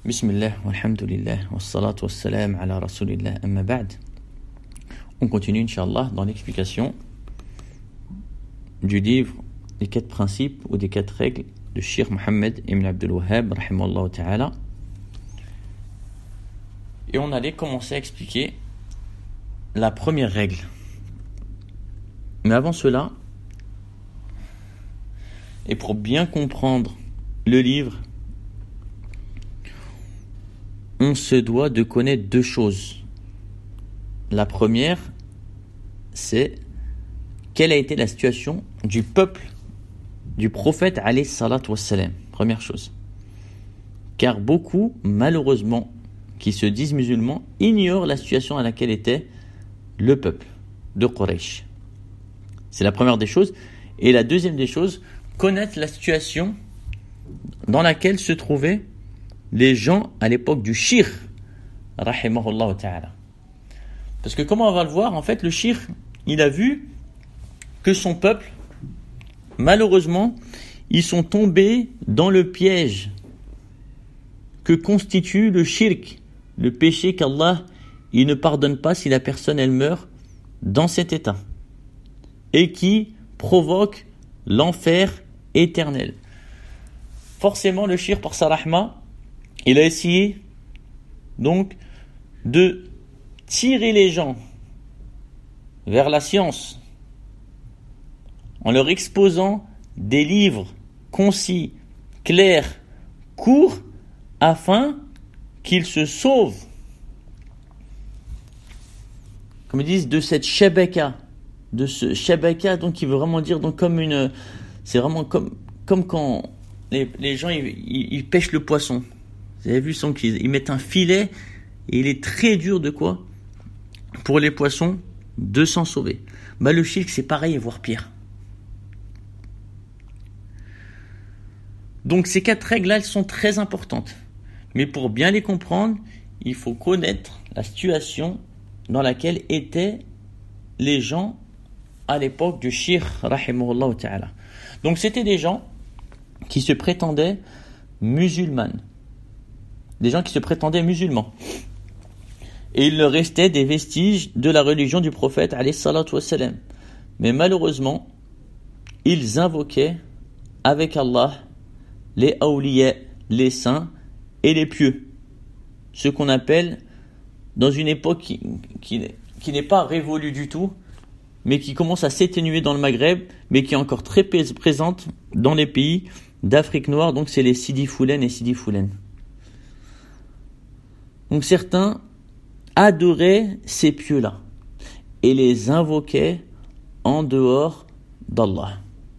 Bismillah, walhamdulillah, wassalatu wassalam ala rasulillah, amma ba'd. On continue, Inch'Allah, dans l'explication du livre des 4 principes ou des 4 règles de Cheikh Mohammed ibn Abdul Wahhab, rahimahullah ta'ala. Et on allait commencer à expliquer la première règle. Mais avant cela, et pour bien comprendre le livre, on se doit de connaître 2 choses. La première, c'est quelle a été la situation du peuple du prophète alayhi salatu wassalam. Première chose. Car beaucoup, malheureusement, qui se disent musulmans, ignorent la situation à laquelle était le peuple de Quraysh. C'est la première des choses. Et la deuxième des choses, connaître la situation dans laquelle se trouvaient les gens à l'époque du shirk, rahimahullah ta'ala. Parce que comment on va le voir, en fait, le shirk, il a vu que son peuple, malheureusement, ils sont tombés dans le piège que constitue le shirk, le péché qu'Allah, il ne pardonne pas si la personne, elle meurt dans cet état, et qui provoque l'enfer éternel. Forcément, le shirk, par sa rahma, il a essayé donc de tirer les gens vers la science en leur exposant des livres concis, clairs, courts, afin qu'ils se sauvent, comme ils disent, de cette shabaka, de ce shabaka, donc qui veut vraiment dire donc comme une, c'est vraiment comme quand les gens ils pêchent le poisson. Vous avez vu, ils mettent un filet et il est très dur de quoi pour les poissons de s'en sauver. Le shirk, c'est pareil, voire pire. Donc ces 4 règles-là, elles sont très importantes. Mais pour bien les comprendre, il faut connaître la situation dans laquelle étaient les gens à l'époque du shirk, rahimahullah ta'ala. Donc c'était des gens qui se prétendaient musulmanes. Des gens qui se prétendaient musulmans. Et il leur restait des vestiges de la religion du prophète alayhi salatu wassalam. Mais malheureusement, ils invoquaient avec Allah les awliya, les saints et les pieux. Ce qu'on appelle, dans une époque qui n'est pas révolue du tout, mais qui commence à s'éténuer dans le Maghreb, mais qui est encore très présente dans les pays d'Afrique noire, donc c'est les Sidi Foulen et Sidi Foulen. Donc certains adoraient ces pieux-là et les invoquaient en dehors d'Allah.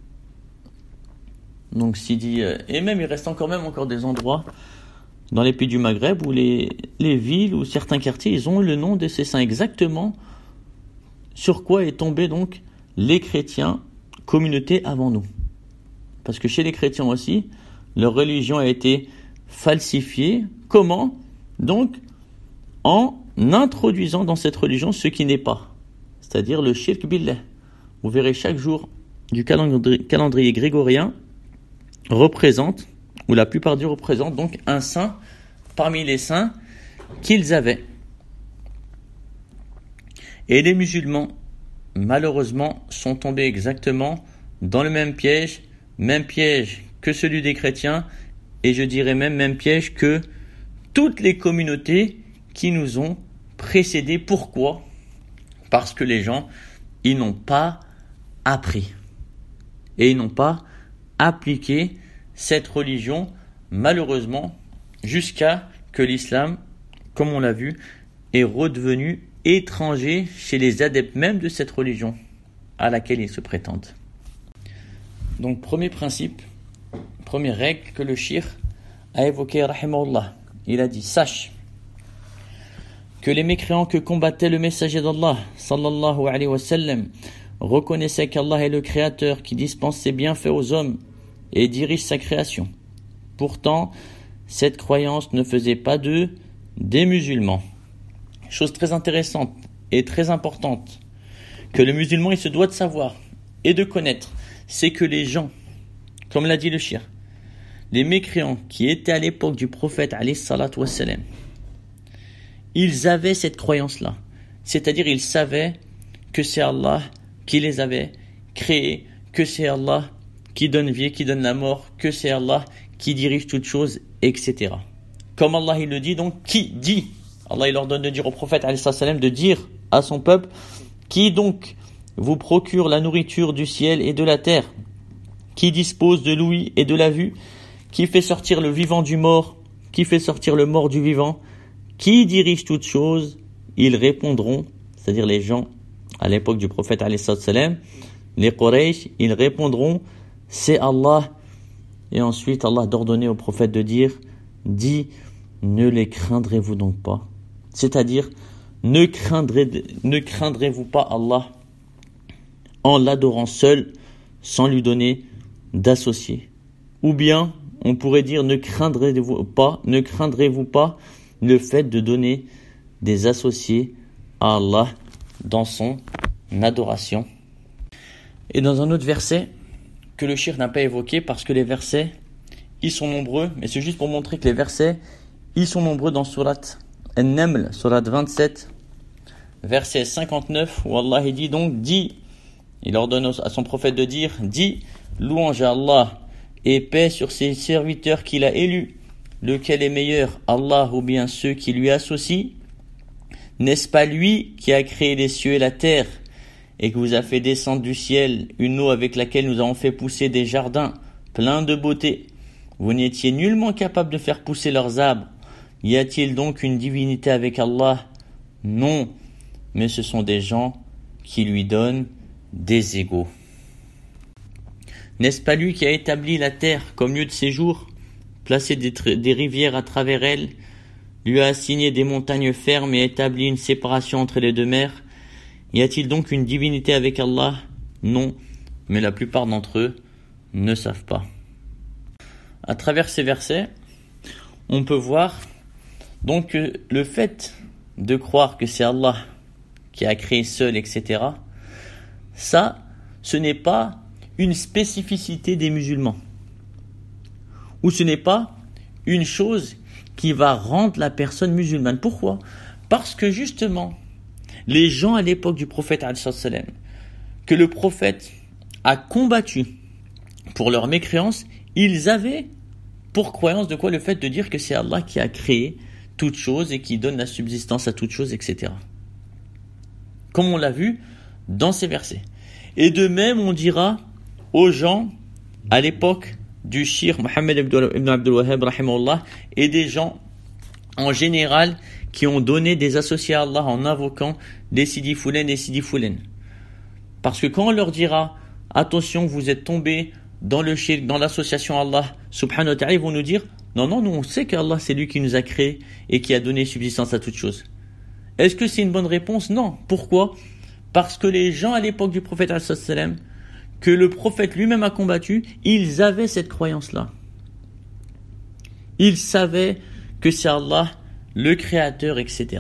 Donc Sidi, et même il reste encore des endroits dans les pays du Maghreb où les villes ou certains quartiers, ils ont le nom de ces saints, exactement sur quoi est tombé donc les chrétiens, communauté avant nous. Parce que chez les chrétiens aussi, leur religion a été falsifiée. Comment ? Donc, en introduisant dans cette religion ce qui n'est pas, c'est-à-dire le shirk billah. Vous verrez chaque jour du calendrier grégorien représente, ou la plupart du représente donc un saint parmi les saints qu'ils avaient. Et les musulmans, malheureusement, sont tombés exactement dans le même piège que celui des chrétiens, et je dirais même piège que toutes les communautés qui nous ont précédés. Pourquoi ? Parce que les gens, ils n'ont pas appris. Et ils n'ont pas appliqué cette religion, malheureusement, jusqu'à que l'islam, comme on l'a vu, est redevenu étranger chez les adeptes même de cette religion à laquelle ils se prétendent. Donc, premier principe, première règle que le shirk a évoqué, rahimahullah. Il a dit, sache que les mécréants que combattait le messager d'Allah, sallallahu alayhi wa sallam, reconnaissaient qu'Allah est le créateur qui dispense ses bienfaits aux hommes et dirige sa création. Pourtant, cette croyance ne faisait pas d'eux des musulmans. Chose très intéressante et très importante que le musulman il se doit de savoir et de connaître, c'est que les gens, comme l'a dit le shirk, les mécréants qui étaient à l'époque du prophète alayhi salatu wassalam, ils avaient cette croyance-là. C'est-à-dire, ils savaient que c'est Allah qui les avait créés, que c'est Allah qui donne vie, qui donne la mort, que c'est Allah qui dirige toutes choses, etc. Comme Allah il le dit, donc, qui dit, Allah il ordonne de dire au prophète alayhi salam de dire à son peuple, qui donc vous procure la nourriture du ciel et de la terre, qui dispose de l'ouïe et de la vue, qui fait sortir le vivant du mort, qui fait sortir le mort du vivant, qui dirige toutes choses, ils répondront, c'est-à-dire les gens à l'époque du prophète alayhi salam, les Quraysh, ils répondront, c'est Allah. Et ensuite Allah d'ordonner au prophète de dire, dit, ne les craindrez-vous donc pas? C'est-à-dire, ne craindrez-vous pas Allah en l'adorant seul, sans lui donner d'associés? Ou bien, on pourrait dire, ne craindrez-vous pas le fait de donner des associés à Allah dans son adoration. Et dans un autre verset que le shirk n'a pas évoqué, parce que les versets, ils sont nombreux, mais c'est juste pour montrer que les versets, ils sont nombreux dans Surat An-Naml, Surat 27, verset 59, où Allah il dit donc, il ordonne à son prophète de dire, louange à Allah et paix sur ses serviteurs qu'il a élus, lequel est meilleur, Allah ou bien ceux qui lui associent? N'est-ce pas lui qui a créé les cieux et la terre, et qui vous a fait descendre du ciel une eau avec laquelle nous avons fait pousser des jardins pleins de beauté? Vous n'étiez nullement capable de faire pousser leurs arbres. Y a-t-il donc une divinité avec Allah? Non, mais ce sont des gens qui lui donnent des égaux. N'est-ce pas lui qui a établi la terre comme lieu de séjour, placé des rivières à travers elle, lui a assigné des montagnes fermes et établi une séparation entre les deux mers? Y a-t-il donc une divinité avec Allah? Non, mais la plupart d'entre eux ne savent pas. À travers ces versets, on peut voir donc que le fait de croire que c'est Allah qui a créé seul, etc., ça, ce n'est pas une spécificité des musulmans. Ou ce n'est pas une chose qui va rendre la personne musulmane. Pourquoi? Parce que justement, les gens à l'époque du prophète que le prophète a combattu pour leur mécréance, ils avaient pour croyance de quoi? Le fait de dire que c'est Allah qui a créé toutes choses et qui donne la subsistance à toutes choses, etc. Comme on l'a vu dans ces versets. Et de même, on dira aux gens à l'époque du shir Mohammed ibn Abdul Wahhab rahimahullah, et des gens en général qui ont donné des associés à Allah en invoquant des Sidi Foulen et Sidi Foulen. Parce que quand on leur dira attention, vous êtes tombés dans le shirk, dans l'association à Allah subhanahu wa ta'ala, ils vont nous dire non, nous on sait qu'Allah c'est lui qui nous a créés et qui a donné subsistance à toutes choses. Est-ce que c'est une bonne réponse? Non. Pourquoi? Parce que les gens à l'époque du prophète que le prophète lui-même a combattu, ils avaient cette croyance-là. Ils savaient que c'est Allah le créateur, etc.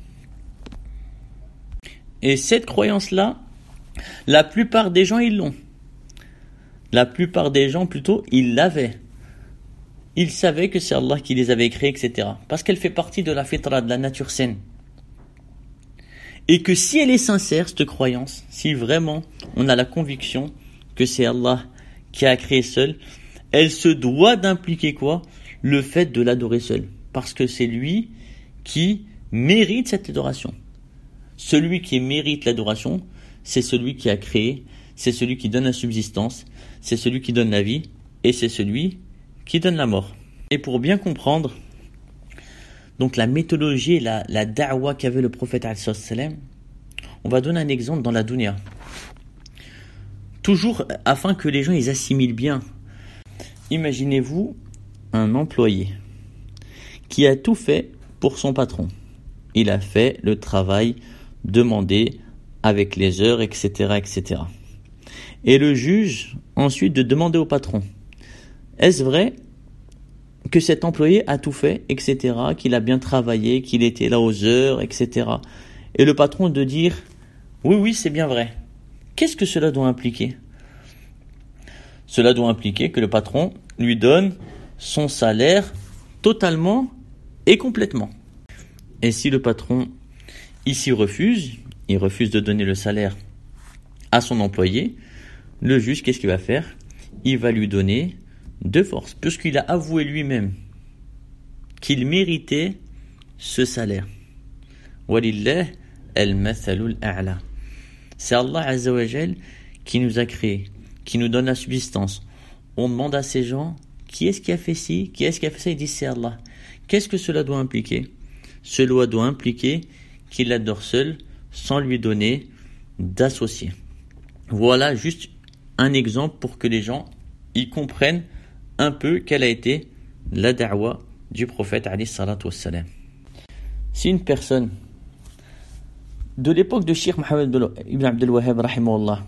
Et cette croyance-là, la plupart des gens, ils l'ont. La plupart des gens, plutôt, ils l'avaient. Ils savaient que c'est Allah qui les avait créés, etc. Parce qu'elle fait partie de la fitra, de la nature saine. Et que si elle est sincère, cette croyance, si vraiment on a la conviction que c'est Allah qui a créé seul, elle se doit d'impliquer quoi? Le fait de l'adorer seul. Parce que c'est lui qui mérite cette adoration. Celui qui mérite l'adoration, c'est celui qui a créé, c'est celui qui donne la subsistance, c'est celui qui donne la vie, et c'est celui qui donne la mort. Et pour bien comprendre donc la méthodologie et la da'wa qu'avait le prophète ﷺ, on va donner un exemple dans la dunya. Toujours afin que les gens ils assimilent bien. Imaginez-vous un employé qui a tout fait pour son patron. Il a fait le travail demandé avec les heures, etc., etc. Et le juge ensuite de demander au patron, est-ce vrai que cet employé a tout fait, etc., qu'il a bien travaillé, qu'il était là aux heures, etc. Et le patron de dire, oui, c'est bien vrai. Qu'est-ce que cela doit impliquer? Cela doit impliquer que le patron lui donne son salaire totalement et complètement. Et si le patron ici il refuse de donner le salaire à son employé, le juge, qu'est-ce qu'il va faire? Il va lui donner de force, puisqu'il a avoué lui-même qu'il méritait ce salaire. Walillah al-mathalul a'la. C'est Allah Azza wa Jal qui nous a créés, qui nous donne la subsistance. On demande à ces gens, qui est-ce qui a fait ci, qui est-ce qui a fait ça? Ils disent c'est Allah. Qu'est-ce que cela doit impliquer? Cela doit impliquer qu'il l'adore seul, sans lui donner d'associé. Voilà juste un exemple pour que les gens y comprennent un peu quelle a été la da'wa du prophète alayhi salatu wassalam. Si une personne de l'époque de Cheikh Mohammed ibn Abdel Wahhab rahimahullah,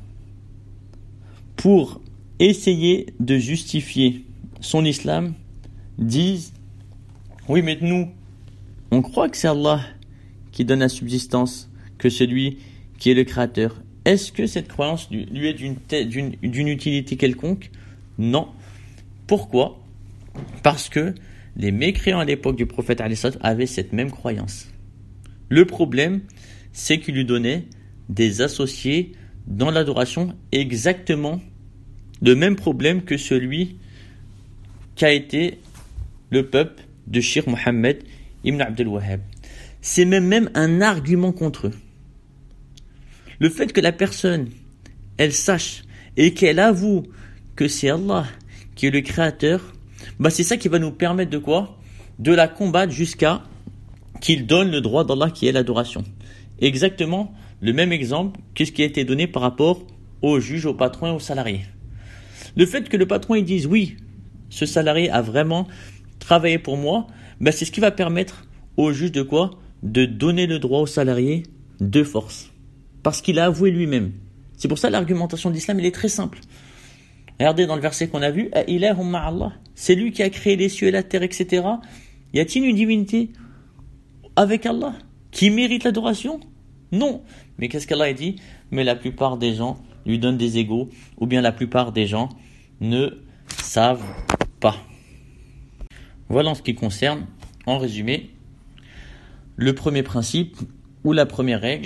pour essayer de justifier son islam, disent oui, mais nous on croit que c'est Allah qui donne la subsistance, que celui qui est le créateur. Est-ce que cette croyance lui est d'une utilité quelconque? Non. Pourquoi? Parce que les mécréants à l'époque du prophète avaient cette même croyance. Le problème, c'est qu'il lui donnait des associés dans l'adoration, exactement le même problème que celui qu'a été le peuple de Cheikh Mohammed ibn Abdel Wahhab. C'est même un argument contre eux. Le fait que la personne, elle sache et qu'elle avoue que c'est Allah qui est le créateur, c'est ça qui va nous permettre de quoi? De la combattre jusqu'à qu'il donne le droit d'Allah qui est l'adoration. Exactement le même exemple que ce qui a été donné par rapport au juge, au patron et aux salariés. Le fait que le patron il dise oui, ce salarié a vraiment travaillé pour moi, c'est ce qui va permettre au juge de quoi? De donner le droit au salarié de force. Parce qu'il a avoué lui-même. C'est pour ça l'argumentation de l'islam, elle est très simple. Regardez dans le verset qu'on a vu, Ilahum ma'allah. C'est lui qui a créé les cieux et la terre, etc. Y a-t-il une divinité avec Allah qui mérite l'adoration? Non. Mais qu'est-ce qu'Allah a dit? Mais la plupart des gens lui donnent des égaux, ou bien la plupart des gens ne savent pas. Voilà en ce qui concerne, en résumé, le premier principe ou la première règle.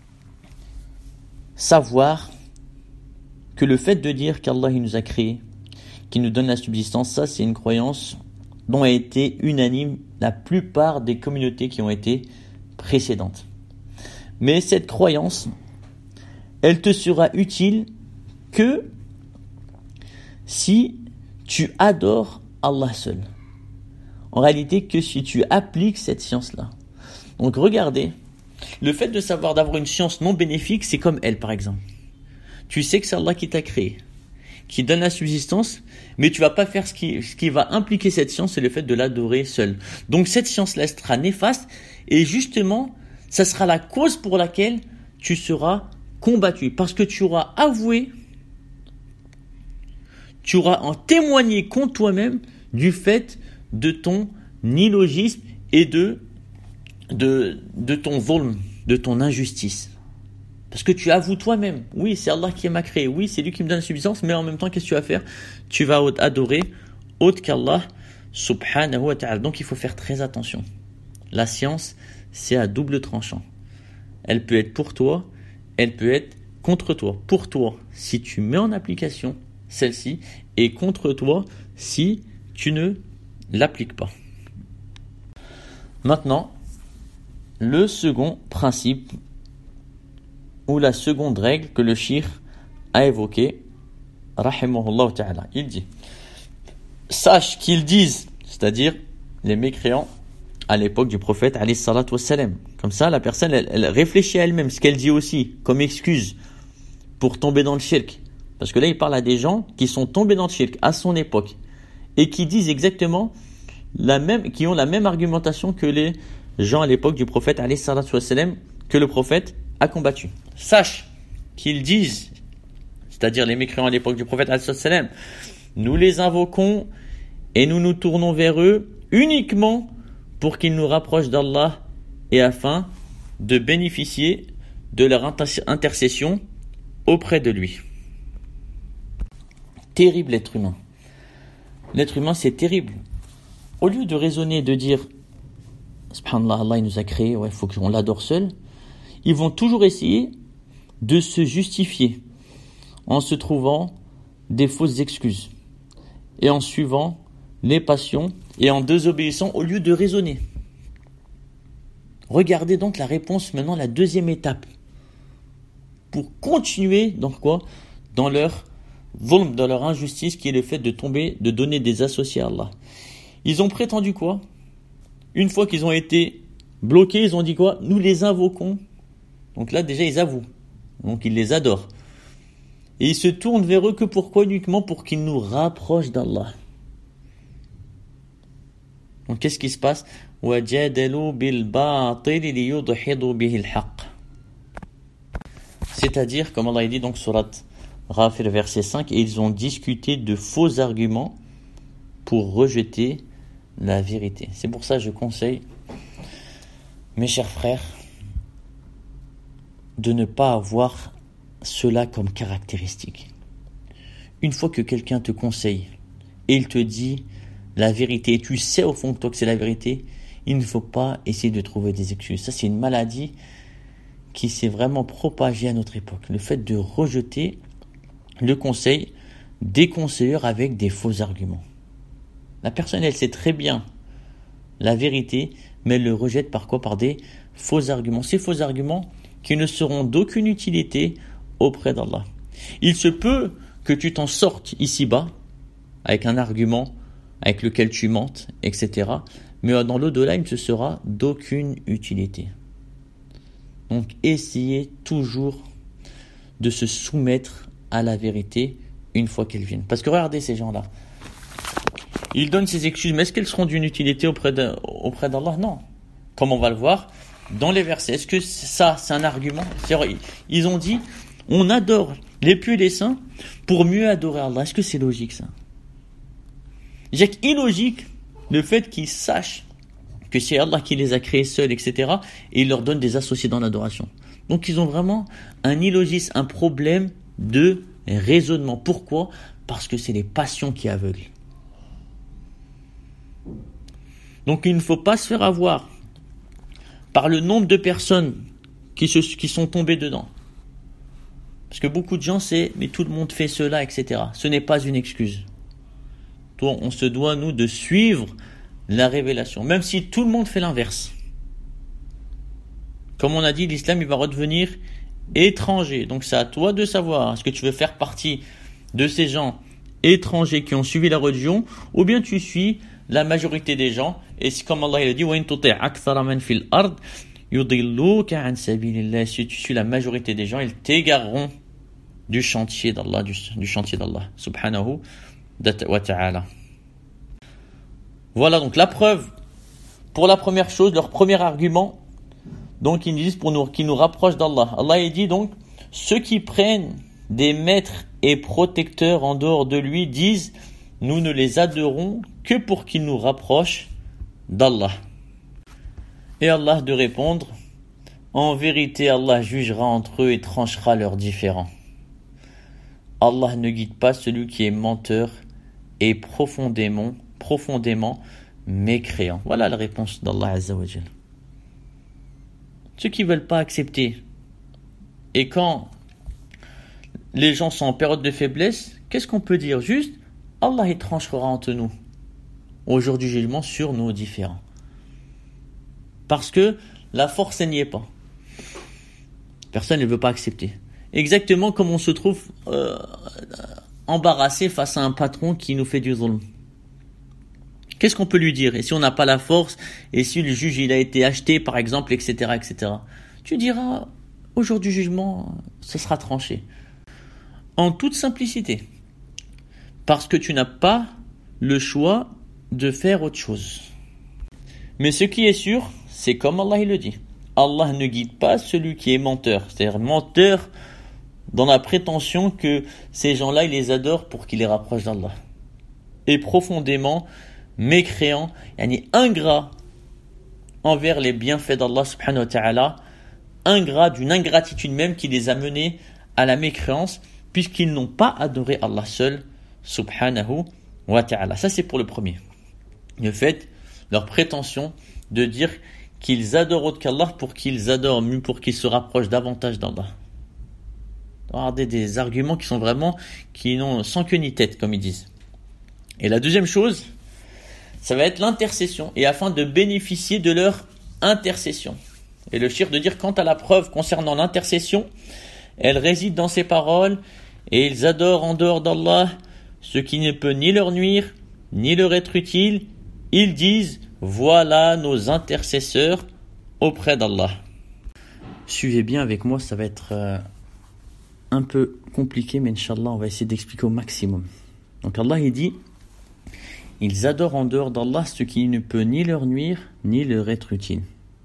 Savoir que le fait de dire qu'Allah il nous a créés, qu'il nous donne la subsistance, ça c'est une croyance dont a été unanime la plupart des communautés qui ont été précédentes. Mais cette croyance, elle te sera utile que si tu adores Allah seul. En réalité, que si tu appliques cette science-là. Donc regardez, le fait de savoir d'avoir une science non bénéfique, c'est comme elle par exemple. Tu sais que c'est Allah qui t'a créé, qui donne la subsistance, mais tu vas pas faire ce qui va impliquer cette science, c'est le fait de l'adorer seul. Donc cette science-là sera néfaste et justement, ça sera la cause pour laquelle tu seras combattu. Parce que tu auras avoué, tu auras en témoigné contre toi-même du fait de ton illogisme et de ton zulm, de ton injustice. Parce que tu avoues toi-même, oui, c'est Allah qui m'a créé, oui, c'est lui qui me donne la subsistance, mais en même temps, qu'est-ce que tu vas faire? Tu vas adorer autre qu'Allah, subhanahu wa ta'ala. Donc, il faut faire très attention. La science, c'est à double tranchant. Elle peut être pour toi, elle peut être contre toi. Pour toi, si tu mets en application celle-ci, et contre toi, si tu ne l'appliques pas. Maintenant, le second principe ou la seconde règle que le cheikh a évoquée, rahimahullah ta'ala, il dit, sache qu'ils disent, c'est-à-dire les mécréants à l'époque du prophète alayhi salatu wassalam. Comme ça, la personne, elle réfléchit à elle-même, ce qu'elle dit aussi, comme excuse pour tomber dans le shirk. Parce que là, il parle à des gens qui sont tombés dans le shirk à son époque et qui disent exactement qui ont la même argumentation que les gens à l'époque du prophète alayhi salatu wassalam, que le prophète a combattu. Sache qu'ils disent, c'est-à-dire les mécréants à l'époque du prophète alayhi salatu wassalam, nous les invoquons et nous nous tournons vers eux uniquement pour qu'ils nous rapprochent d'Allah et afin de bénéficier de leur intercession auprès de lui. Terrible être humain. l'être humain, c'est terrible. Au lieu de raisonner, de dire subhanallah, Allah il nous a créé, ouais, faut qu'on l'adore seul, ils vont toujours essayer de se justifier en se trouvant des fausses excuses et en suivant les passions et en désobéissant au lieu de raisonner. Regardez donc la réponse maintenant, la deuxième étape pour continuer dans quoi? Dans leur zulm, dans leur injustice qui est le fait de donner des associés à Allah. Ils ont prétendu quoi? Une fois qu'ils ont été bloqués, ils ont dit quoi? Nous les invoquons. Donc là déjà ils avouent. Donc ils les adorent. Et ils se tournent vers eux que pourquoi? Uniquement pour qu'ils nous rapprochent d'Allah. Donc qu'est-ce qui se passe? C'est-à-dire, comme Allah dit donc surat Ghafir verset 5, et ils ont discuté de faux arguments pour rejeter la vérité. C'est pour ça que je conseille, mes chers frères, de ne pas avoir cela comme caractéristique. Une fois que quelqu'un te conseille et il te dit la vérité, et tu sais au fond de toi que c'est la vérité, il ne faut pas essayer de trouver des excuses. Ça, c'est une maladie qui s'est vraiment propagée à notre époque. Le fait de rejeter le conseil des conseilleurs avec des faux arguments. La personne, elle sait très bien la vérité, mais elle le rejette par quoi? Par des faux arguments. Ces faux arguments qui ne seront d'aucune utilité auprès d'Allah. Il se peut que tu t'en sortes ici-bas avec un argument avec lequel tu mentes, etc. Mais dans l'au-delà, il ne se sera d'aucune utilité. Donc, essayez toujours de se soumettre à la vérité une fois qu'elle vient. Parce que regardez ces gens-là. Ils donnent ces excuses, mais est-ce qu'elles seront d'une utilité auprès d'Allah? Non. Comme on va le voir dans les versets. Est-ce que ça, c'est un argument? Ils ont dit, on adore les pieux et les saints pour mieux adorer Allah. Est-ce que c'est logique ça? C'est illogique le fait qu'ils sachent que c'est Allah qui les a créés seuls, etc. Et il leur donne des associés dans l'adoration. Donc ils ont vraiment un illogisme, un problème de raisonnement. Pourquoi? Parce que c'est les passions qui aveuglent. Donc il ne faut pas se faire avoir par le nombre de personnes qui sont tombées dedans. Parce que beaucoup de gens, mais tout le monde fait cela, etc. Ce n'est pas une excuse. On se doit, nous, de suivre la révélation, même si tout le monde fait l'inverse. Comme on a dit, l'islam, il va redevenir étranger. Donc c'est à toi de savoir, est-ce que tu veux faire partie de ces gens étrangers qui ont suivi la religion, ou bien tu suis la majorité des gens, et c'est comme Allah il a dit, si tu suis la majorité des gens, ils t'égareront du chantier d'Allah, du chantier d'Allah, subhanahu wa ta'ala. Voilà donc la preuve pour la première chose, leur premier argument, donc ils disent qui nous rapproche d'Allah. Allah il dit donc, ceux qui prennent des maîtres et protecteurs en dehors de lui disent, nous ne les adorons que pour qu'ils nous rapprochent d'Allah. Et Allah de répondre, en vérité Allah jugera entre eux et tranchera leurs différends. Allah ne guide pas celui qui est menteur et profondément mécréant. Voilà la réponse d'Allah Azza wa Jal. Ceux qui ne veulent pas accepter, et quand les gens sont en période de faiblesse, qu'est-ce qu'on peut dire? Juste, Allah il tranchera entre nous au jour du jugement sur nos différends. Parce que la force elle n'y est pas. Personne ne veut pas accepter. Exactement comme on se trouve embarrassé face à un patron qui nous fait du zulm. Qu'est-ce qu'on peut lui dire? Et si on n'a pas la force, et si le juge il a été acheté par exemple, etc., etc. Tu diras, au jour du jugement, ce sera tranché. En toute simplicité. Parce que tu n'as pas le choix de faire autre chose. Mais ce qui est sûr, c'est comme Allah il le dit. Allah ne guide pas celui qui est menteur. C'est-à-dire menteur dans la prétention que ces gens-là, ils les adorent pour qu'ils les rapprochent d'Allah. Et profondément mécréant, ingrat envers les bienfaits d'Allah subhanahu wa ta'ala, ingrat d'une ingratitude même qui les a menés à la mécréance, puisqu'ils n'ont pas adoré Allah seul subhanahu wa ta'ala. Ça, c'est pour le premier. Le fait, leur prétention de dire qu'ils adorent autre qu'Allah pour qu'ils adorent mieux, pour qu'ils se rapprochent davantage d'Allah. Regardez des arguments qui n'ont sans queue ni tête, comme ils disent. Et la deuxième chose, ça va être l'intercession, et afin de bénéficier de leur intercession. Et le shirk de dire, quant à la preuve concernant l'intercession, elle réside dans ces paroles, et ils adorent en dehors d'Allah ce qui ne peut ni leur nuire, ni leur être utile. Ils disent, voilà nos intercesseurs auprès d'Allah. Suivez bien avec moi, ça va être un peu compliqué, mais Inch'Allah, on va essayer d'expliquer au maximum. Donc Allah, il dit, ils adorent en dehors d'Allah ce qui ne peut ni leur nuire, ni leur être utile.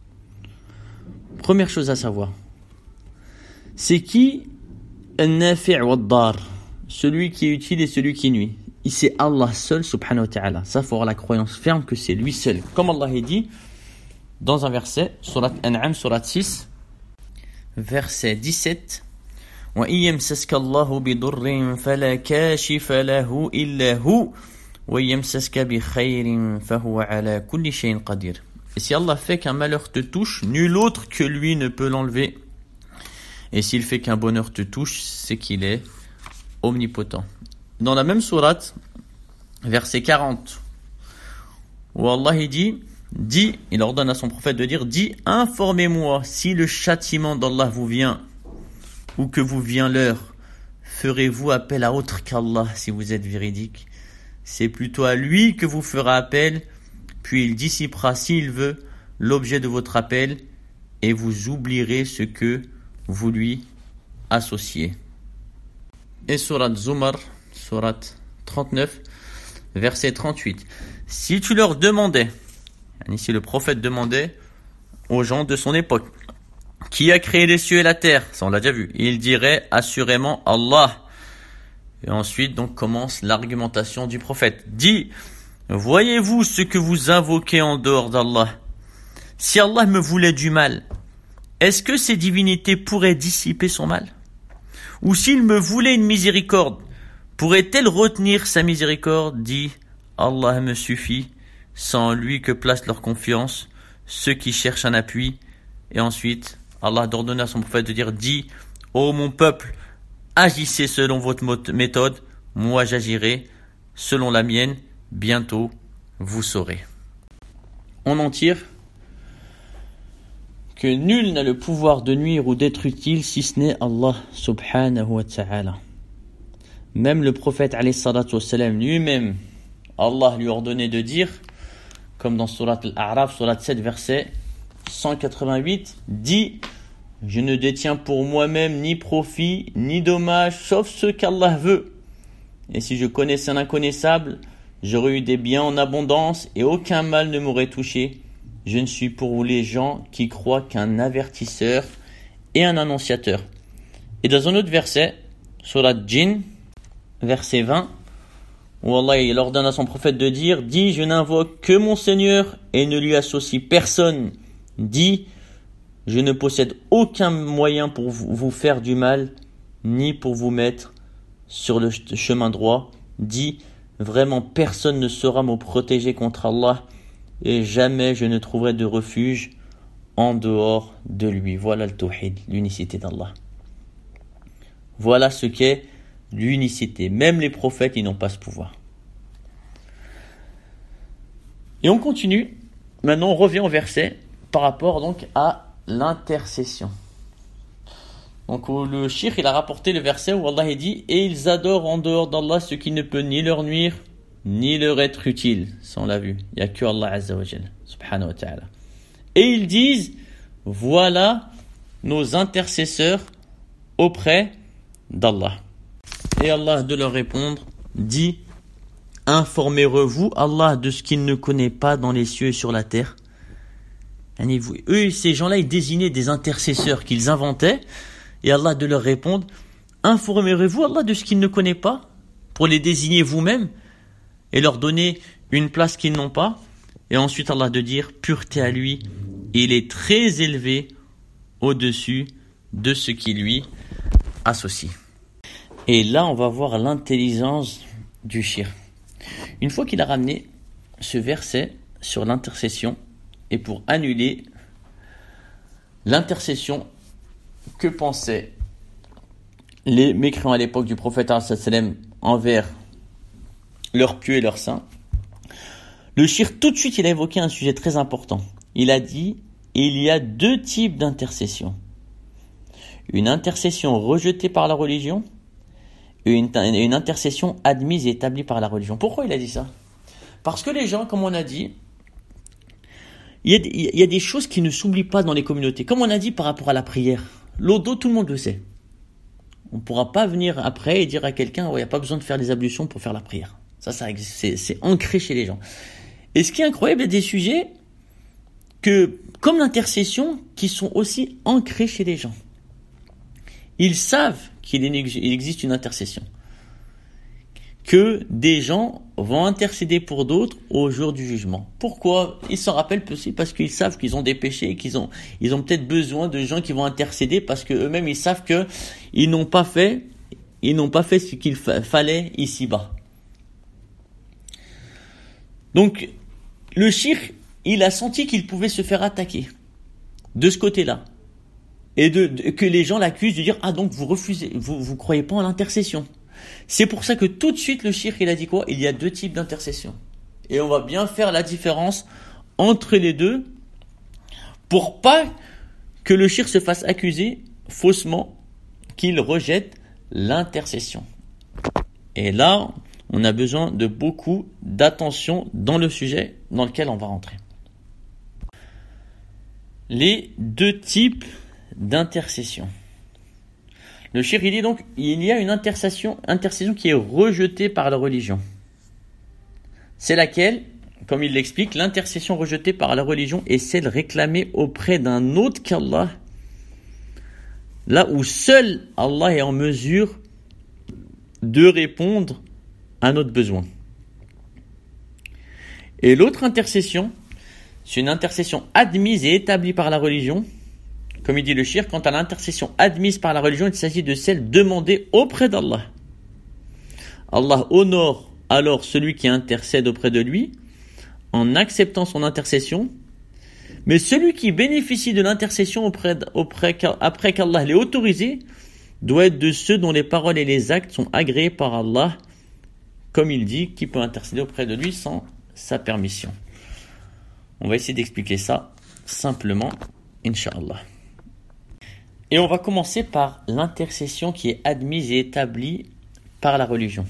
Première chose à savoir, c'est qui An-Nafi' wad-Dar, celui qui est utile et celui qui nuit. Et c'est Allah seul, subhanahu wa ta'ala. Ça, il faut avoir la croyance ferme que c'est lui seul. Comme Allah a dit dans un verset, Surat An'am, Surat 6, verset 17, وَإِن يَمْسَسْكَ اللَّهُ بِضُرٍّ فَلَا كَاشِفَ لَهُ إِلَّا هُوَ وَإِن يَمْسَسْكَ بِخَيْرٍ فَهُوَ عَلَى كُلِّ شَيْءٍ قَدِيرٌ. Et si Allah fait qu'un malheur te touche, nul autre que lui ne peut l'enlever. Et s'il fait qu'un bonheur te touche, c'est qu'il est omnipotent. Dans la même sourate, verset 40, où Allah il ordonne à son prophète de dire, dis, informez-moi si le châtiment d'Allah vous vient ou que vous vient l'heure, ferez-vous appel à autre qu'Allah si vous êtes véridique? C'est plutôt à lui que vous fera appel, puis il dissipera s'il veut l'objet de votre appel et vous oublierez ce que vous lui associez. Et sourate Zumar, sourate 39, verset 38. Si tu leur demandais, si le prophète demandait aux gens de son époque, qui a créé les cieux et la terre, ça on l'a déjà vu, il dirait assurément Allah. Et ensuite donc commence l'argumentation du prophète. Dis, voyez-vous ce que vous invoquez en dehors d'Allah? Si Allah me voulait du mal, est-ce que ces divinités pourraient dissiper son mal? Ou s'il me voulait une miséricorde, pourrait-elle retenir sa miséricorde? Dis, Allah me suffit, sans lui que placent leur confiance ceux qui cherchent un appui. Et ensuite, Allah d'ordonner à son prophète de dire, dis, ô mon peuple, agissez selon votre méthode, moi j'agirai selon la mienne, bientôt vous saurez. On en tire que nul n'a le pouvoir de nuire ou d'être utile si ce n'est Allah subhanahu wa ta'ala. Même le prophète alayhi salatu wassalam lui-même, Allah lui ordonnait de dire, comme dans Surat Al-A'raf, Surat 7, verset 188, dit, je ne détiens pour moi-même ni profit, ni dommage, sauf ce qu'Allah veut. Et si je connaissais un inconnaissable, j'aurais eu des biens en abondance et aucun mal ne m'aurait touché. Je ne suis pour vous les gens qui croient qu'un avertisseur et un annonciateur. Et dans un autre verset, Surat Jinn, verset 20, où Allah il ordonne à son prophète de dire, dis, je n'invoque que mon Seigneur et ne lui associe personne. Dis, je ne possède aucun moyen pour vous faire du mal, ni pour vous mettre sur le chemin droit. Dis, vraiment personne ne saura me protéger contre Allah, et jamais je ne trouverai de refuge en dehors de lui. Voilà le tawhid, l'unicité d'Allah. Voilà ce qu'est l'unicité. Même les prophètes, ils n'ont pas ce pouvoir. Et on continue. Maintenant, on revient au verset par rapport donc à l'intercession. Donc le shirk, il a rapporté le verset où Allah dit, et ils adorent en dehors d'Allah ce qui ne peut ni leur nuire ni leur être utile. Ça on l'a vu, il n'y a que Allah Azza wa Jal, subhanahu wa ta'ala. Et ils disent, voilà nos intercesseurs auprès d'Allah. Et Allah de leur répondre dit, informez-vous Allah de ce qu'il ne connaît pas dans les cieux et sur la terre. Eux, ces gens-là, ils désignaient des intercesseurs qu'ils inventaient, et Allah de leur répondre, informez-vous Allah de ce qu'il ne connaît pas, pour les désigner vous-même, et leur donner une place qu'ils n'ont pas, et ensuite Allah de dire, pureté à lui, il est très élevé au-dessus de ce qui lui associe. Et là, on va voir l'intelligence du shirk. Une fois qu'il a ramené ce verset sur l'intercession et pour annuler l'intercession que pensaient les mécréants à l'époque du prophète sallam envers leurs pieux et leurs saints, le shirk tout de suite il a évoqué un sujet très important. Il a dit il y a deux types d'intercession. Une intercession rejetée par la religion et une intercession admise et établie par la religion. Pourquoi il a dit ça? Parce que les gens, comme on a dit, il y a des choses qui ne s'oublient pas dans les communautés. Comme on a dit par rapport à la prière, l'odo, tout le monde le sait. On ne pourra pas venir après et dire à quelqu'un il n'y a pas besoin de faire des ablutions pour faire la prière. Ça existe, c'est ancré chez les gens. Et ce qui est incroyable, il y a des sujets que, comme l'intercession, qui sont aussi ancrés chez les gens. Ils savent qu'il existe une intercession. Que des gens vont intercéder pour d'autres au jour du jugement. Pourquoi? Ils s'en rappellent aussi parce qu'ils savent qu'ils ont des péchés et qu'ils ont peut-être besoin de gens qui vont intercéder parce que eux-mêmes ils savent que ils n'ont pas fait ce qu'il fallait ici-bas. Donc, le shirk, il a senti qu'il pouvait se faire attaquer de ce côté-là. Et que les gens l'accusent de dire donc vous refusez, vous croyez pas en l'intercession. C'est pour ça que tout de suite le shirk il a dit quoi? Il y a deux types d'intercession. Et on va bien faire la différence entre les deux pour pas que le shirk se fasse accuser faussement qu'il rejette l'intercession. Et là, on a besoin de beaucoup d'attention dans le sujet dans lequel on va rentrer. Les deux types d'intercession. Le shirk, il dit donc, il y a une intercession qui est rejetée par la religion. C'est laquelle, comme il l'explique, l'intercession rejetée par la religion est celle réclamée auprès d'un autre qu'Allah, là où seul Allah est en mesure de répondre à notre besoin. Et l'autre intercession, c'est une intercession admise et établie par la religion. Comme il dit le shirk, quant à l'intercession admise par la religion, il s'agit de celle demandée auprès d'Allah. Allah honore alors celui qui intercède auprès de lui en acceptant son intercession, mais celui qui bénéficie de l'intercession après qu'Allah l'ait autorisé doit être de ceux dont les paroles et les actes sont agréés par Allah, comme il dit, qui peut intercéder auprès de lui sans sa permission. On va essayer d'expliquer ça simplement, Inch'Allah. Et on va commencer par l'intercession qui est admise et établie par la religion.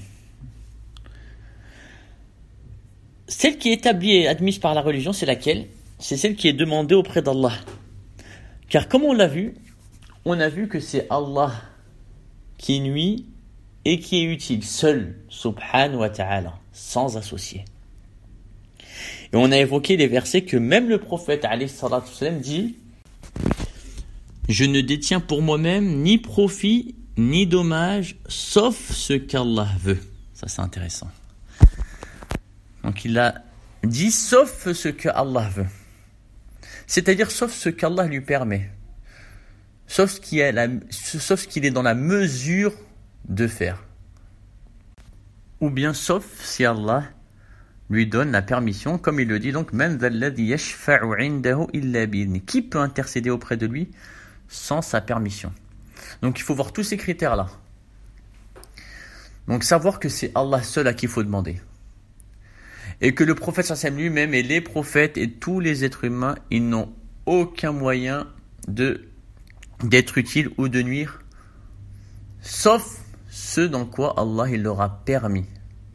Celle qui est établie et admise par la religion, c'est laquelle? C'est celle qui est demandée auprès d'Allah. Car comme on l'a vu, on a vu que c'est Allah qui nuit et qui est utile, seul, subhanahu wa ta'ala, sans associé. Et on a évoqué les versets que même le prophète alayhi salatu wassalam dit: je ne détiens pour moi-même ni profit ni dommage, sauf ce qu'Allah veut. Ça c'est intéressant. Donc il a dit sauf ce que Allah veut. C'est-à-dire sauf ce qu'Allah lui permet. Sauf ce qu'il est dans la mesure de faire. Ou bien sauf si Allah lui donne la permission, comme il le dit donc, man dhalladhi yashfa'u 'indahu illa bi'idhni. Qui peut intercéder auprès de lui sans sa permission? Donc il faut voir tous ces critères-là. Donc savoir que c'est Allah seul à qui il faut demander. Et que le prophète sallam lui-même et les prophètes et tous les êtres humains, ils n'ont aucun moyen d'être utiles ou de nuire, sauf ce dans quoi Allah il leur a permis.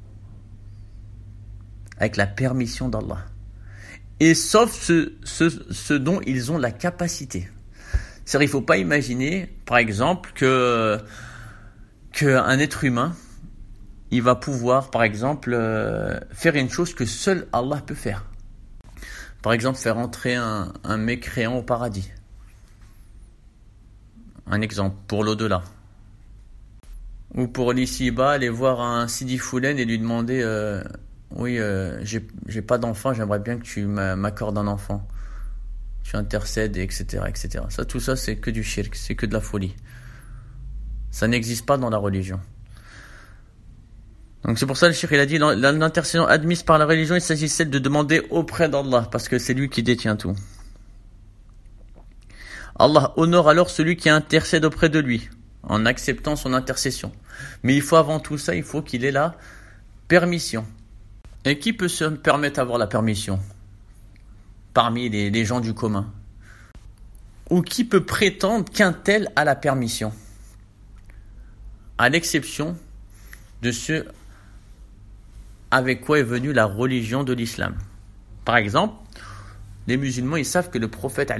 Avec la permission d'Allah. Et sauf ce dont ils ont la capacité. C'est-à-dire, il ne faut pas imaginer, par exemple, qu'un être humain, il va pouvoir, par exemple, faire une chose que seul Allah peut faire. Par exemple, faire entrer un mécréant au paradis. Un exemple, pour l'au-delà. Ou pour l'ici-bas, aller voir un Sidi Foulen et lui demander oui, j'ai pas d'enfant, j'aimerais bien que tu m'accordes un enfant. Tu intercèdes, etc., etc. Tout ça, c'est que du shirk, c'est que de la folie. Ça n'existe pas dans la religion. Donc c'est pour ça le cheikh il a dit l'intercession admise par la religion, il s'agit celle de demander auprès d'Allah, parce que c'est lui qui détient tout. Allah honore alors celui qui intercède auprès de lui, en acceptant son intercession. Mais il faut avant tout ça, il faut qu'il ait la permission. Et qui peut se permettre d'avoir la permission parmi les gens du commun? Ou qui peut prétendre qu'un tel a la permission? À l'exception de ceux avec quoi est venue la religion de l'islam. Par exemple, les musulmans, ils savent que le prophète,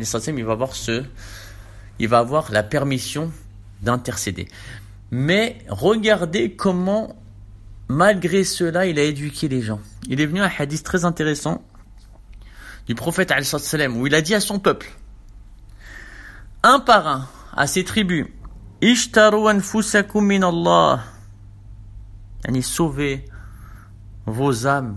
il va avoir la permission d'intercéder. Mais regardez comment, malgré cela, il a éduqué les gens. Il est venu un hadith très intéressant du prophète où il a dit à son peuple, un par un, à ses tribus, Ishtaru anfusakum min Allah. Sauvez vos âmes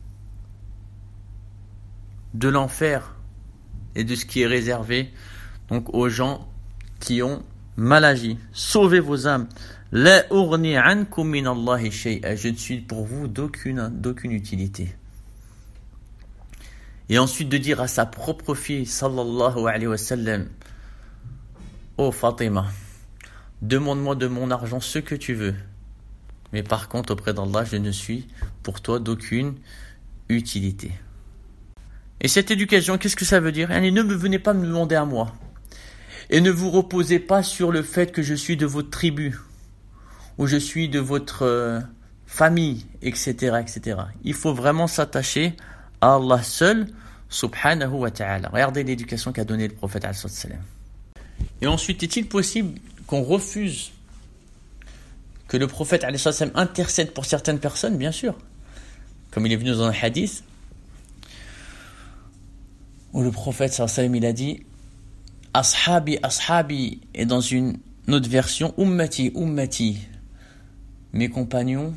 de l'enfer et de ce qui est réservé donc aux gens qui ont mal agi. Sauvez vos âmes. La urni ankum min Allahi shay'a. Je ne suis pour vous d'aucune utilité. Et ensuite de dire à sa propre fille sallallahu alayhi wa sallam, oh Fatima, demande-moi de mon argent ce que tu veux. Mais par contre, auprès d'Allah, je ne suis pour toi d'aucune utilité. Et cette éducation, qu'est-ce que ça veut dire? Ne venez pas me demander à moi. Et ne vous reposez pas sur le fait que je suis de votre tribu, ou je suis de votre famille, etc., etc. Il faut vraiment s'attacher à Allah seul, subhanahu wa ta'ala. Regardez l'éducation qu'a donnée le prophète alayhi salam. Et ensuite, est-il possible qu'on refuse que le prophète alayhi salam intercède pour certaines personnes? Bien sûr. Comme il est venu dans un hadith, où le prophète sallallahu alayhi wa sallam, il a dit Ashabi, ashabi, et dans une autre version, ummati, ummati, mes compagnons.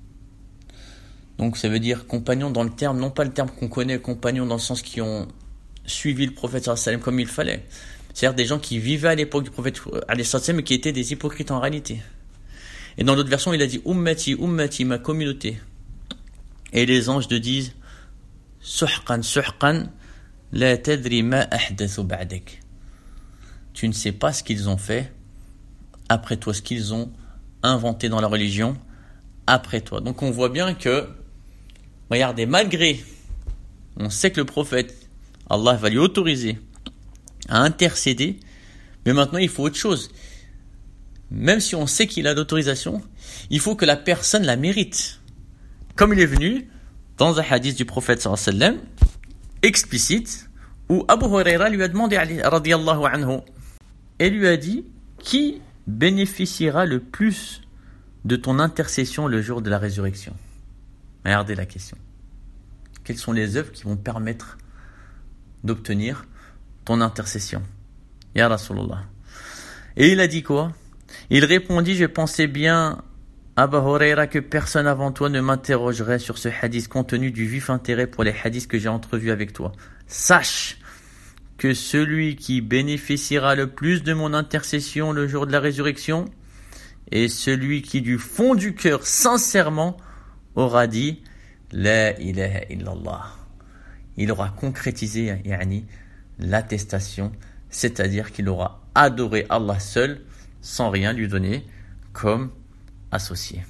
Donc ça veut dire compagnons dans le terme, non pas le terme qu'on connaît, compagnons dans le sens qui ont suivi le prophète sallallahu alayhi wa sallam comme il fallait. C'est-à-dire des gens qui vivaient à l'époque du prophète alayhi salam mais qui étaient des hypocrites en réalité. Et dans l'autre version, il a dit ummati, ummati, ma communauté. Et les anges te disent suhqan, suhqan, la tadri ma ahdathu ba'dak. Tu ne sais pas ce qu'ils ont fait après toi, ce qu'ils ont inventé dans la religion après toi. Donc on voit bien que, regardez, malgré, on sait que le prophète, Allah va lui autoriser à intercéder, mais maintenant il faut autre chose. Même si on sait qu'il a l'autorisation, il faut que la personne la mérite. Comme il est venu dans un hadith du prophète sallallahu alayhi wa sallam, explicite, où Abu Huraira lui a demandé, radiyallahu anhu, et lui a dit, qui bénéficiera le plus de ton intercession le jour de la résurrection? Regardez la question. Quelles sont les œuvres qui vont permettre d'obtenir ton intercession? Ya Rasulullah. Et il a dit quoi? Il répondit, je pensais bien, Abu Huraira, que personne avant toi ne m'interrogerait sur ce hadith compte tenu du vif intérêt pour les hadiths que j'ai entrevus avec toi. Sache que celui qui bénéficiera le plus de mon intercession le jour de la résurrection est celui qui du fond du cœur, sincèrement, aura dit La ilaha illallah. Il aura concrétisé l'attestation, c'est-à-dire qu'il aura adoré Allah seul, sans rien lui donner comme associé.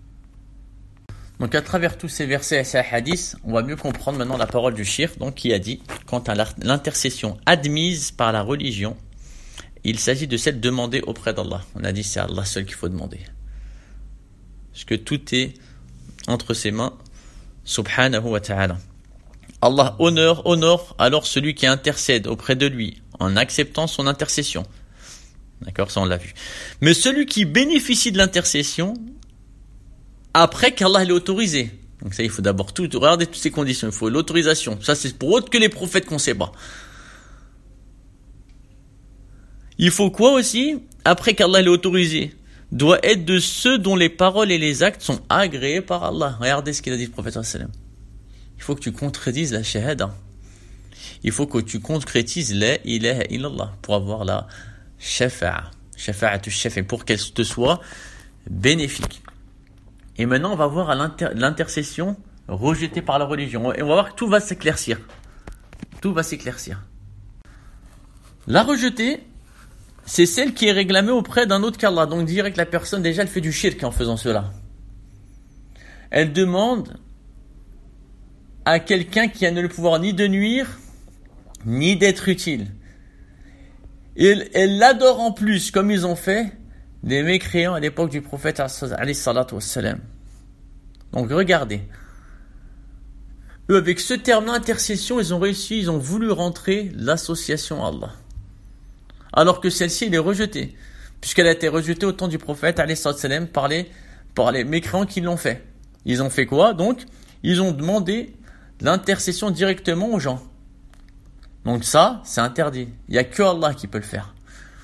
Donc à travers tous ces versets et ces hadiths, on va mieux comprendre maintenant la parole du cheikh, donc qui a dit, quant à l'intercession admise par la religion, il s'agit de celle demandée auprès d'Allah. On a dit c'est à Allah seul qu'il faut demander. Parce que tout est entre ses mains, subhanahu wa ta'ala. Allah honore alors celui qui intercède auprès de lui, en acceptant son intercession. D'accord, ça on l'a vu. Mais celui qui bénéficie de l'intercession, après qu'Allah l'ait autorisé. Donc ça, il faut d'abord regarder toutes ces conditions. Il faut l'autorisation. Ça, c'est pour autre que les prophètes qu'on sait pas. Il faut quoi aussi? Après qu'Allah l'ait autorisé, doit être de ceux dont les paroles et les actes sont agréés par Allah. Regardez ce qu'il a dit le prophète sallallahu alayhi wa sallam. Il faut que tu concrétises la shahada. Il faut que tu concrétises la ilaha illallah pour avoir la shafa'atu shafi', pour qu'elle te soit bénéfique. Et maintenant, on va voir l'intercession rejetée par la religion. Et on va voir que tout va s'éclaircir. Tout va s'éclaircir. La rejetée, c'est celle qui est réclamée auprès d'un autre qu'Allah. Donc, direct, la personne, déjà, elle fait du shirk en faisant cela. Elle demande à quelqu'un qui a le pouvoir ni de nuire, ni d'être utile. Et elle l'adore en plus, comme ils ont fait des mécréants à l'époque du prophète alayhi salatu wassalam. Donc regardez. Eux, avec ce terme d'intercession, ils ont voulu rentrer l'association à Allah. Alors que celle-ci, elle est rejetée. Puisqu'elle a été rejetée au temps du prophète alayhi salatu wassalam par les mécréants qui l'ont fait. Ils ont fait quoi? Donc, ils ont demandé l'intercession directement aux gens. Donc ça, c'est interdit. Il n'y a que Allah qui peut le faire.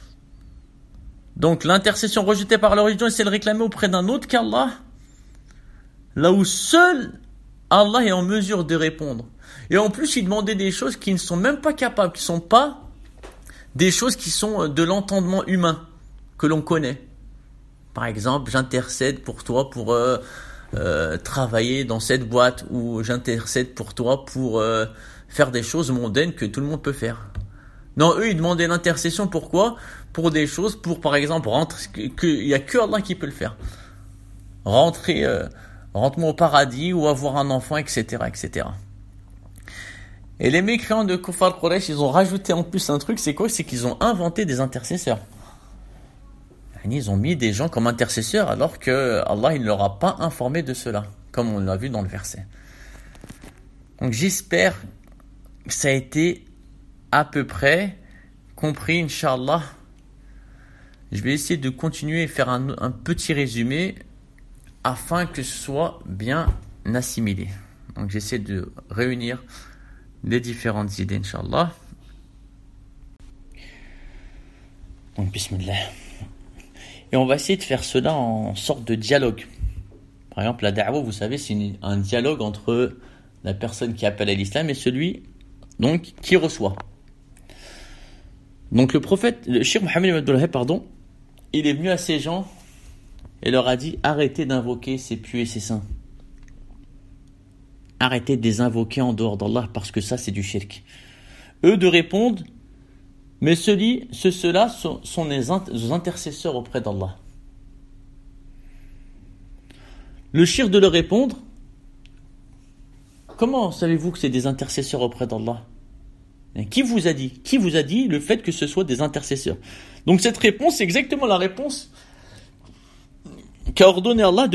Donc l'intercession rejetée par la religion, c'est le réclamer auprès d'un autre qu'Allah, là où seul Allah est en mesure de répondre. Et en plus, il demandait des choses qui ne sont même pas capables, qui ne sont pas des choses qui sont de l'entendement humain, que l'on connaît. Par exemple, j'intercède pour toi pour travailler dans cette boîte, ou j'intercède pour toi pour faire des choses mondaines que tout le monde peut faire. Non, eux, ils demandaient l'intercession. Pourquoi? Pour des choses, pour par exemple, il n'y a que Allah qui peut le faire. Rentre-moi au paradis, ou avoir un enfant, etc., etc. Et les mécréants de Kufar Quraysh, ils ont rajouté en plus un truc, c'est quoi? C'est qu'ils ont inventé des intercesseurs. Ils ont mis des gens comme intercesseurs, alors que Allah, il ne leur a pas informé de cela, comme on l'a vu dans le verset. Donc j'espère que ça a été à peu près compris, Inch'Allah. Je vais essayer de continuer et faire un petit résumé afin que ce soit bien assimilé. Donc j'essaie de réunir les différentes idées, Inch'Allah. Donc bismillah. Et on va essayer de faire cela en sorte de dialogue. Par exemple, la da'wa, vous savez, c'est un dialogue entre la personne qui appelle à l'islam et celui donc qui reçoit. Donc le Cheikh Mohammed ibn Abdul Wahhab, il est venu à ces gens et leur a dit: arrêtez d'invoquer ces pieux et ces saints. Arrêtez de les invoquer en dehors d'Allah, parce que ça, c'est du shirk. Eux de répondre: mais ceux-là sont les intercesseurs auprès d'Allah. Le shirk de leur répondre: comment savez-vous que c'est des intercesseurs auprès d'Allah? Qui vous a dit? Qui vous a dit le fait que ce soit des intercesseurs? Donc cette réponse, c'est exactement la réponse qu'a ordonné Allah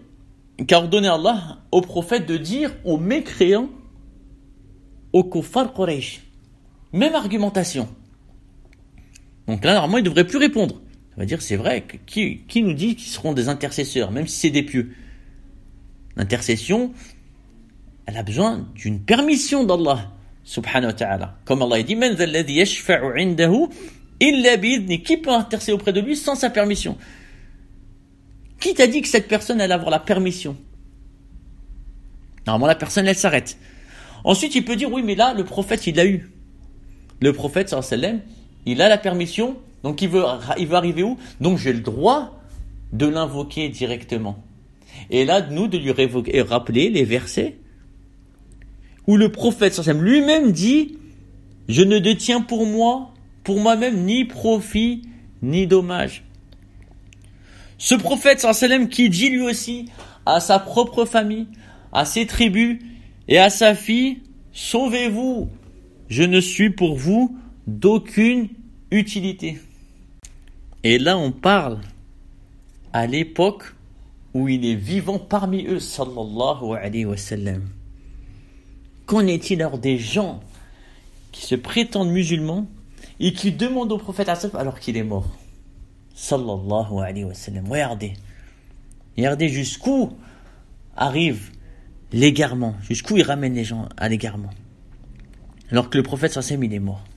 au prophète de dire aux mécréants, aux kuffar Quraysh. Même argumentation. Donc là, normalement, il ne devrait plus répondre. Ça va dire, c'est vrai, qui nous dit qu'ils seront des intercesseurs, même si c'est des pieux? L'intercession, elle a besoin d'une permission d'Allah, subhanahu wa ta'ala. Comme Allah dit, Man dhal ladhi yashfa'u 'indahu illa bi'idhni. Qui peut intercéder auprès de lui sans sa permission? Qui t'a dit que cette personne allait avoir la permission? Normalement, la personne, elle s'arrête. Ensuite, il peut dire, oui, mais là, le prophète, il l'a eu. Le prophète, sallallahu alayhi wa sallam, il a la permission, donc il veut arriver où? Donc j'ai le droit de l'invoquer directement. Et là, nous, de lui rappeler les versets où le prophète sallallahu alayhi wa sallam lui-même dit: je ne détiens pour moi-même, ni profit, ni dommage. Ce prophète sallallahu alayhi wa sallam qui dit lui aussi à sa propre famille, à ses tribus et à sa fille: sauvez-vous, je ne suis pour vous d'aucune utilité. Et là, on parle à l'époque où il est vivant parmi eux, sallallahu alayhi wa sallam. Qu'en est-il alors des gens qui se prétendent musulmans et qui demandent au prophète alors qu'il est mort, sallallahu alayhi wa sallam? Regardez jusqu'où arrive l'égarement, jusqu'où il ramène les gens à l'égarement, alors que le prophète sallallahu alayhi wa sallam, il est mort.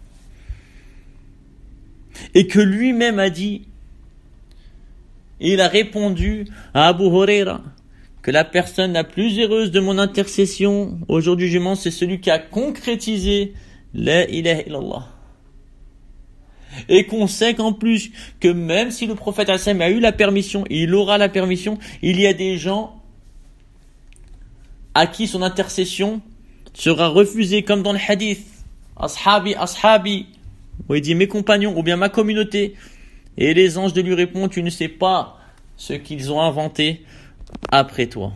Et que lui-même a dit, il a répondu à Abu Huraira que la personne la plus heureuse de mon intercession au jour du jugement, c'est celui qui a concrétisé la ilaha illallah. Et qu'on sait qu'en plus, que même si le prophète a eu la permission, il aura la permission, il y a des gens à qui son intercession sera refusée, comme dans le hadith. Ashabi, ashabi, où il dit mes compagnons ou bien ma communauté. Et les anges de lui répondent, tu ne sais pas ce qu'ils ont inventé après toi.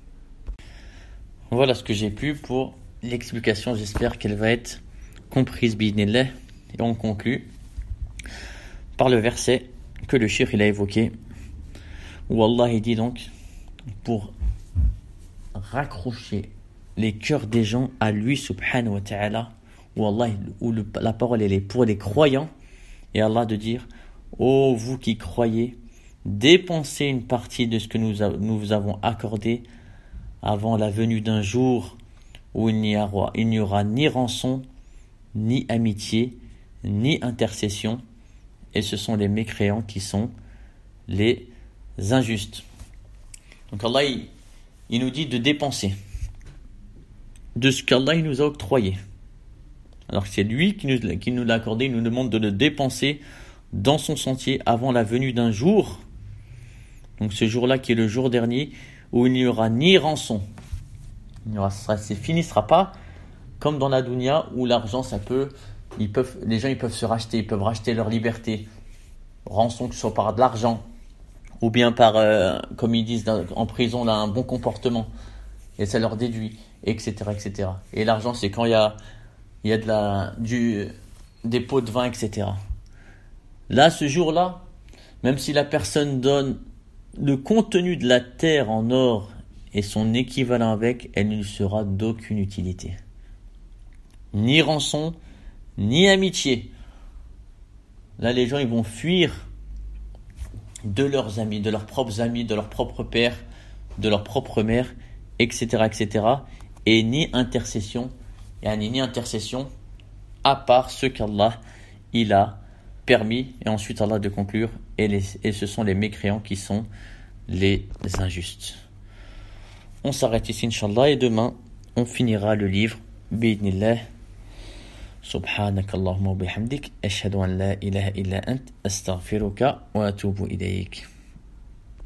Voilà ce que j'ai pu pour l'explication. J'espère qu'elle va être comprise, bi'idhnillah. Et on conclut par le verset que le cheikh il a évoqué, où Allah il dit donc, pour raccrocher les cœurs des gens à lui subhanahu wa ta'ala, où Allah, la parole elle est pour les croyants, et Allah de dire, ô vous qui croyez, dépensez une partie de ce que nous vous avons accordé avant la venue d'un jour où il n'y aura ni rançon, ni amitié, ni intercession, et ce sont les mécréants qui sont les injustes. Donc Allah il nous dit de dépenser de ce qu'Allah il nous a octroyé. Alors que c'est lui qui nous l'a accordé, il nous demande de le dépenser dans son sentier avant la venue d'un jour. Donc ce jour-là qui est le jour dernier, où il n'y aura ni rançon. C'est fini, ce ne sera pas comme dans la dunya où l'argent les gens ils peuvent se racheter, ils peuvent racheter leur liberté. Rançon que ce soit par de l'argent ou bien par, comme ils disent en prison, là, un bon comportement. Et ça leur déduit, etc., etc. Et l'argent, c'est quand il y a des pots de vin, etc. Là, ce jour-là, même si la personne donne le contenu de la terre en or et son équivalent avec, elle ne sera d'aucune utilité. Ni rançon, ni amitié. Là, les gens, ils vont fuir de leurs amis, de leurs propres amis, de leur propre père, de leur propre mère, etc., etc. Et ni intercession, à part ce qu'Allah, il a permis. Et ensuite, Allah de conclure, et ce sont les mécréants qui sont les injustes. On s'arrête ici, Inch'Allah, et demain, on finira le livre, bi'idhnillah. سبحانك اللهم وبحمدك أشهد أن لا إله إلا أنت أستغفرك وأتوب إليك